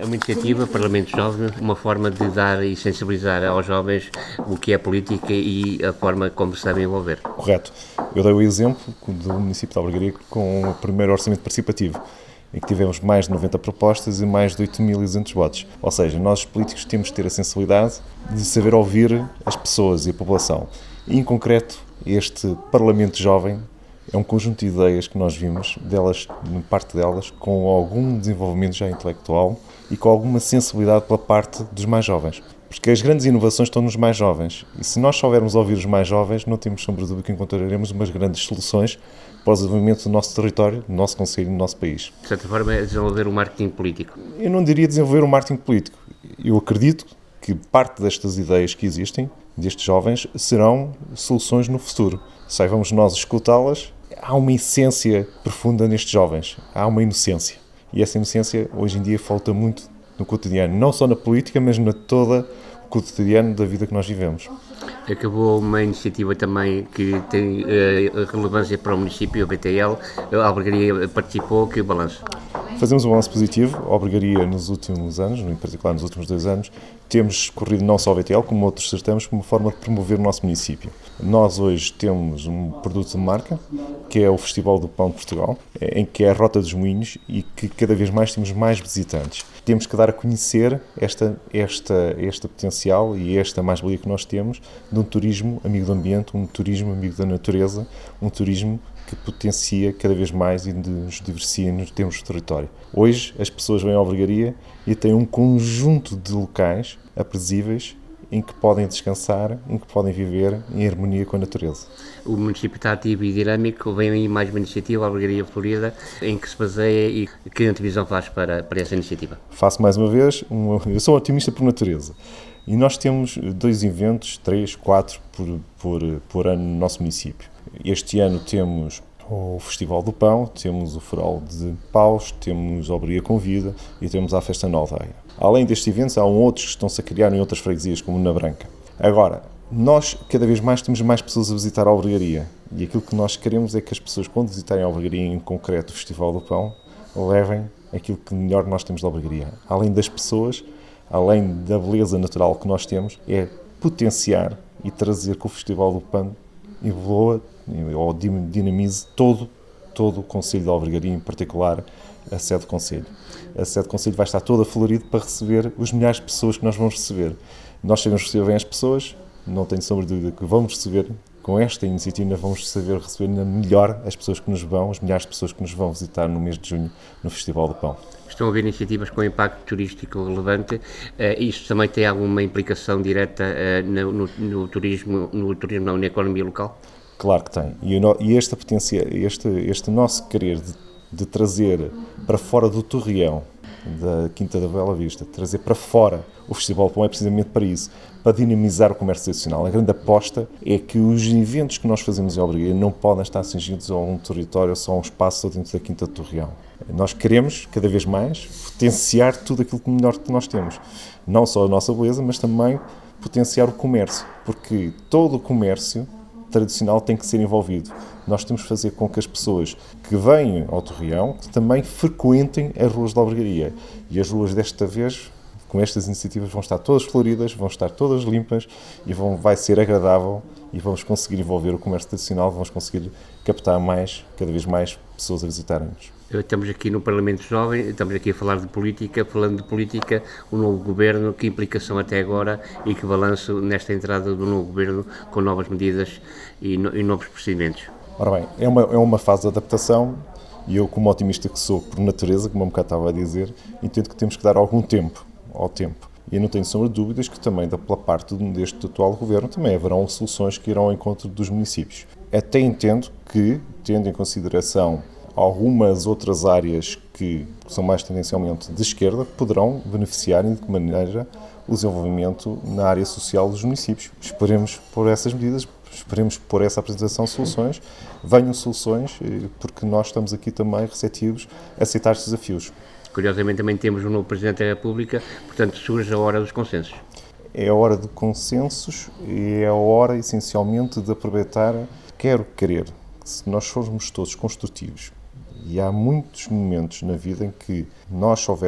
É uma iniciativa, Parlamento Jovem, uma forma de dar e sensibilizar aos jovens o que é política e a forma como se devem envolver. Correto. Eu dei o exemplo do município de Albergaria com o primeiro orçamento participativo, em que tivemos mais de 90 propostas e mais de 8.200 votos. Ou seja, nós, os políticos, temos de ter a sensibilidade de saber ouvir as pessoas e a população. E, em concreto, este Parlamento Jovem é um conjunto de ideias que nós vimos, parte delas, com algum desenvolvimento já intelectual e com alguma sensibilidade pela parte dos mais jovens. Porque as grandes inovações estão nos mais jovens. E se nós soubermos ouvir os mais jovens, não temos sombra de dúvida que encontraremos umas grandes soluções para o desenvolvimento do nosso território, do nosso concelho e do nosso país. De certa forma, é desenvolver o marketing político. Eu não diria desenvolver o marketing político. Eu acredito que parte destas ideias que existem, destes jovens, serão soluções no futuro. Saibamos nós escutá-las. Há uma essência profunda nestes jovens. Há uma inocência. E essa inocência, hoje em dia, falta muito no cotidiano. Não só na política, mas na toda o cotidiano da vida que nós vivemos. Acabou uma iniciativa também que tem relevância para o município, a BTL. A Albergaria participou. Que balanço? Fazemos um balanço positivo. A Albergaria, nos últimos anos, em particular nos últimos 2 anos, temos corrido não só a BTL, como outros certames, como forma de promover o nosso município. Nós hoje temos um produto de marca, que é o Festival do Pão de Portugal, em que é a Rota dos Moinhos e que cada vez mais temos mais visitantes. Temos que dar a conhecer este potencial e esta mais-valia que nós temos de um turismo amigo do ambiente, um turismo amigo da natureza, um turismo que potencia cada vez mais e nos diversifica nos termos de território. Hoje as pessoas vêm à Albergaria e têm um conjunto de locais aprazíveis em que podem descansar, em que podem viver em harmonia com a natureza. O município está ativo e dinâmico. Vem aí mais uma iniciativa, a Albergaria Florida, em que se baseia e que antevisão faz para essa iniciativa? Faço mais uma vez, eu sou otimista por natureza. E nós temos 2 eventos, 3, 4 por ano no nosso município. Este ano temos o Festival do Pão, temos o Farol de Paus, temos a Albergaria Convida e temos a Festa na Aldeia. Além destes eventos, há outros que estão-se a criar em outras freguesias, como na Branca. Agora, nós cada vez mais temos mais pessoas a visitar a Albergaria e aquilo que nós queremos é que as pessoas, quando visitarem a Albergaria, em concreto o Festival do Pão, levem aquilo que melhor nós temos da Albergaria. Além das pessoas, além da beleza natural que nós temos, é potenciar e trazer que o Festival do Pão evolua ou dinamize todo o Concelho de Albergaria, em particular a sede do Concelho. A sede do Concelho vai estar toda florida para receber os milhares de pessoas que nós vamos receber. Nós sabemos receber bem as pessoas, não tenho sombra de dúvida que vamos receber, com esta iniciativa, vamos saber receber melhor as pessoas que nos vão, as milhares de pessoas que nos vão visitar no mês de junho no Festival do Pão. Estão a haver iniciativas com impacto turístico relevante. Isto também tem alguma implicação direta no turismo, não, na economia local? Claro que tem. E este nosso querer de trazer para fora do Torreão, da Quinta da Bela Vista, trazer para fora o Festival do Pão é precisamente para isso, para dinamizar o comércio tradicional. A grande aposta é que os eventos que nós fazemos em Albergaria não podem estar cingidos a um território, só a um espaço dentro da Quinta do Torreão. Nós queremos, cada vez mais, potenciar tudo aquilo que melhor que nós temos. Não só a nossa beleza, mas também potenciar o comércio, porque todo o comércio tradicional tem que ser envolvido. Nós temos que fazer com que as pessoas que vêm ao Torreão que também frequentem as ruas da Albergaria. E as ruas desta vez, com estas iniciativas, vão estar todas floridas, vão estar todas limpas e vai ser agradável e vamos conseguir envolver o comércio tradicional, vamos conseguir captar cada vez mais pessoas a visitarem-nos. Estamos aqui no Parlamento Jovem, estamos aqui a falar de política. Falando de política, o novo governo, que implicação até agora e que balanço nesta entrada do novo governo com novas medidas e novos procedimentos? Ora bem, é uma fase de adaptação e eu, como otimista que sou por natureza, como o bocado estava a dizer, entendo que temos que dar algum tempo ao tempo. E eu não tenho sombra de dúvidas que também, pela parte deste atual governo, também haverão soluções que irão ao encontro dos municípios. Até entendo que, tendo em consideração algumas outras áreas que são mais tendencialmente de esquerda, poderão beneficiar de que maneira o desenvolvimento na área social dos municípios. Esperemos por essas medidas, esperemos por essa apresentação de soluções, venham soluções, porque nós estamos aqui também receptivos a aceitar estes desafios. Curiosamente também temos um novo Presidente da República, portanto surge a hora dos consensos. É a hora de consensos e é a hora essencialmente de aproveitar, quero querer, se nós formos todos construtivos, e há muitos momentos na vida em que nós soubermos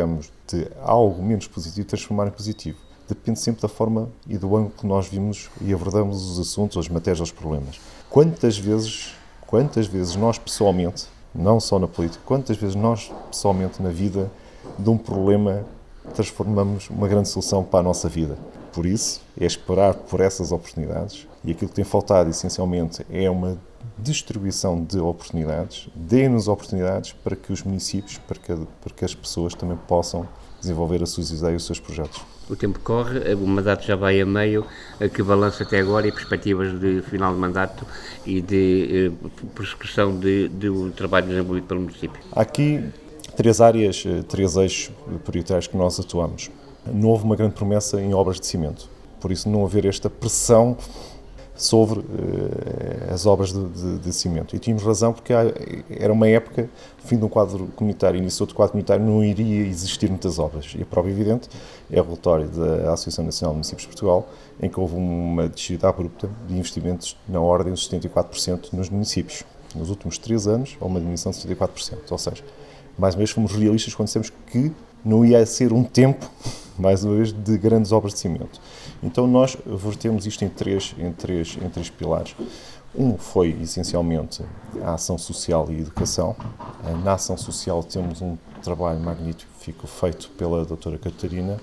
de algo menos positivo transformar em positivo. Depende sempre da forma e do ângulo que nós vimos e abordamos os assuntos, as matérias, os problemas. Quantas vezes nós pessoalmente, não só na política, quantas vezes nós pessoalmente na vida de um problema transformamos uma grande solução para a nossa vida? Por isso, é esperar por essas oportunidades, e aquilo que tem faltado essencialmente é uma distribuição de oportunidades, dê-nos oportunidades para que os municípios, para que as pessoas também possam desenvolver as suas ideias e os seus projetos. O tempo corre, o mandato já vai a meio, que balanço até agora e perspectivas de final de mandato e de prossecução do trabalho desenvolvido pelo município? Há aqui três eixos prioritários que nós atuamos. Não houve uma grande promessa em obras de cimento, por isso não haver esta pressão sobre as obras de cimento. E tínhamos razão porque era uma época, fim de um quadro comunitário, início de outro quadro comunitário, não iria existir muitas obras. E a prova evidente é o relatório da Associação Nacional de Municípios de Portugal, em que houve uma descida abrupta de investimentos na ordem dos 74% nos municípios. Nos últimos 3 anos, houve uma diminuição de 74%. Ou seja, mais uma vez fomos realistas quando dissemos que não ia ser um tempo, mais uma vez, de grandes obras de cimento. Então nós vertemos isto em três pilares. Um foi, essencialmente, a ação social e educação. Na ação social temos um trabalho magnífico feito pela doutora Catarina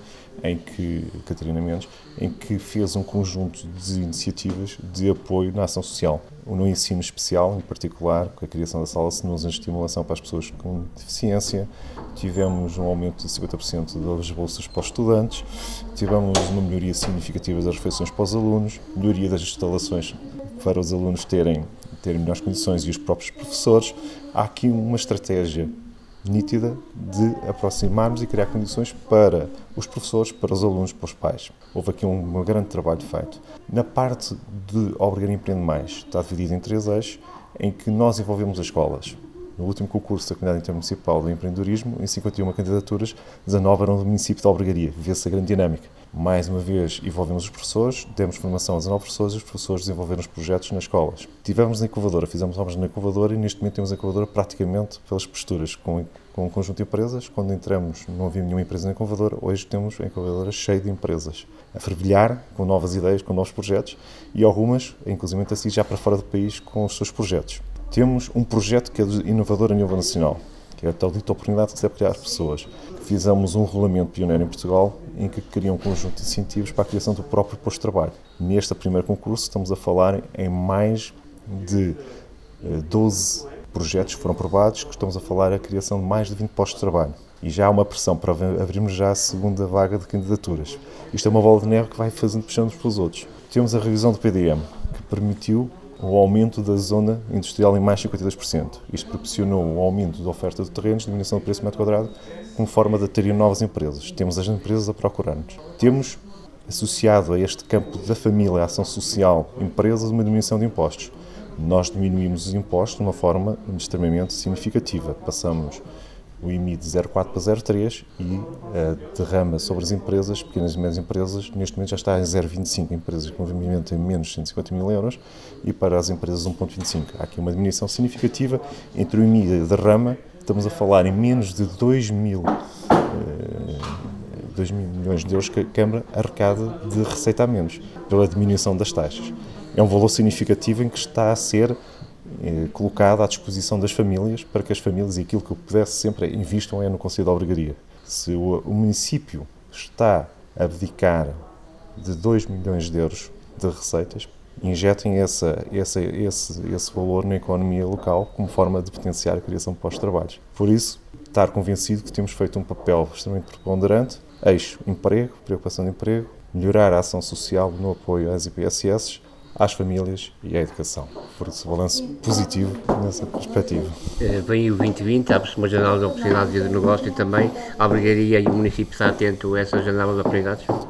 Mendes, em que fez um conjunto de iniciativas de apoio na ação social. No ensino especial, em particular, com a criação da sala Senusa de estimulação para as pessoas com deficiência, tivemos um aumento de 50% das bolsas para os estudantes, tivemos uma melhoria significativa das refeições para os alunos, melhoria das instalações para os alunos terem melhores condições e os próprios professores. Há aqui uma estratégia nítida de aproximarmos e criar condições para os professores, para os alunos, para os pais. Houve aqui um grande trabalho feito. Na parte de Albergaria Empreende Mais, está dividido em 3 eixos, em que nós envolvemos as escolas. No último concurso da Comunidade Intermunicipal de Empreendedorismo, em 51 candidaturas, 19 eram do município de Albergaria. Vê-se a grande dinâmica. Mais uma vez, envolvemos os professores, demos formação a 19 professores e os professores desenvolveram os projetos nas escolas. Tivemos na incubadora, fizemos obras na incubadora e neste momento temos a incubadora praticamente pelas posturas, com um conjunto de empresas. Quando entramos não havia nenhuma empresa na incubadora, hoje temos a incubadora cheia de empresas a fervilhar, com novas ideias, com novos projetos e algumas, inclusive assim, já para fora do país com os seus projetos. Temos um projeto que é inovador a nível nacional, que é a tal dita oportunidade que se deve criar às pessoas. Fizemos um regulamento pioneiro em Portugal em que cria um conjunto de incentivos para a criação do próprio posto de trabalho. Neste primeiro concurso estamos a falar em mais de 12 projetos que foram aprovados, que estamos a falar a criação de mais de 20 postos de trabalho. E já há uma pressão para abrirmos já a segunda vaga de candidaturas. Isto é uma bola de neve que vai puxando uns pelos outros. Temos a revisão do PDM, que permitiu o aumento da zona industrial em mais 52%. Isto proporcionou o aumento da oferta de terrenos, diminuição do preço do metro quadrado, como forma de atrair novas empresas. Temos as empresas a procurar-nos. Temos, associado a este campo da família, a ação social, empresas, uma diminuição de impostos. Nós diminuímos os impostos de uma forma extremamente significativa. Passamos o IMI de 0,4 para 0,3 e a derrama sobre as empresas, pequenas e médias empresas, neste momento já está em 0,25, empresas com movimento em menos de 150 mil euros e para as empresas 1,25. Há aqui uma diminuição significativa entre o IMI e a derrama, estamos a falar em menos de 2 mil milhões de euros que a Câmara arrecada de receita a menos, pela diminuição das taxas. É um valor significativo em que está a ser colocado à disposição das famílias, para que as famílias, e aquilo que eu pudesse sempre investam no Conselho de Albergaria. Se o município está a abdicar de 2 milhões de euros de receitas, injetem esse valor na economia local como forma de potenciar a criação de postos-trabalhos. Por isso, estar convencido que temos feito um papel extremamente preponderante, eixo emprego, preocupação de emprego, melhorar a ação social no apoio às IPSS, às famílias e à educação. Por isso, balanço positivo nessa perspectiva. Vem o 2020, abre-se uma janela de oportunidades e de negócio e também a Albergaria e o município está atento a essa janela de oportunidades?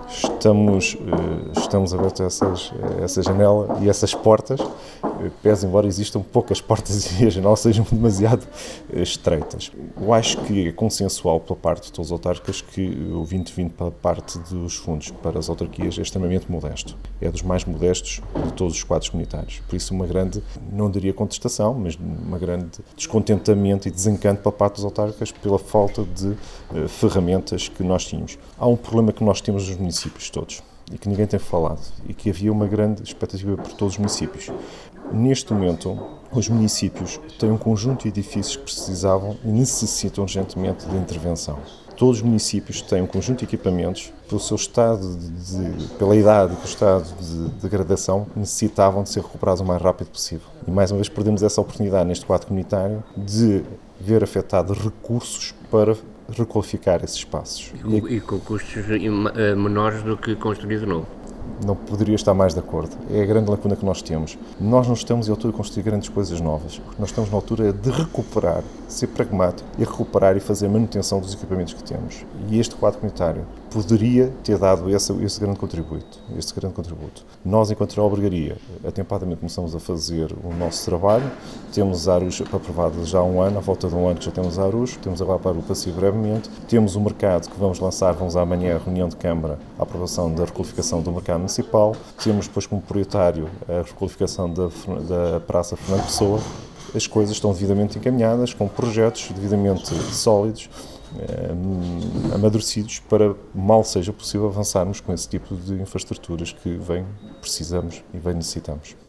estamos abertos a essa janela e essas portas, pese embora existam poucas portas e as janelas sejam demasiado estreitas. Eu acho que é consensual pela parte de todas as autárquicas que o 2020 para a parte dos fundos para as autarquias é extremamente modesto. É dos mais modestos de todos os quadros comunitários. Por isso uma grande, não diria contestação, mas uma grande descontentamento e desencanto pela parte das autárquicas pela falta de ferramentas que nós tínhamos. Há um problema que nós temos nos municípios todos e que ninguém tem falado e que havia uma grande expectativa por todos os municípios. Neste momento, os municípios têm um conjunto de edifícios que precisavam e necessitam urgentemente de intervenção. Todos os municípios têm um conjunto de equipamentos, pelo seu estado pela idade e pelo estado de degradação, necessitavam de ser recuperados o mais rápido possível. E mais uma vez perdemos essa oportunidade neste quadro comunitário de ver afetados recursos para requalificar esses espaços. E com custos menores do que construir de novo. Não poderia estar mais de acordo. É a grande lacuna que nós temos. Nós não estamos à altura de construir grandes coisas novas. Nós estamos na altura de recuperar, ser pragmático e recuperar e fazer a manutenção dos equipamentos que temos. E este quadro comunitário poderia ter dado esse grande contributo. Nós, enquanto albergaria, atempadamente começamos a fazer o nosso trabalho. Temos ARUs aprovados já há um ano, à volta de um ano que já temos ARUs. Temos agora para o passivo brevemente. Temos o mercado que vamos lançar, vamos amanhã a reunião de Câmara, a aprovação da requalificação do mercado municipal. Temos depois como prioritário a requalificação da Praça Fernando Pessoa. As coisas estão devidamente encaminhadas, com projetos devidamente sólidos, amadurecidos, para mal seja possível avançarmos com esse tipo de infraestruturas que precisamos e necessitamos.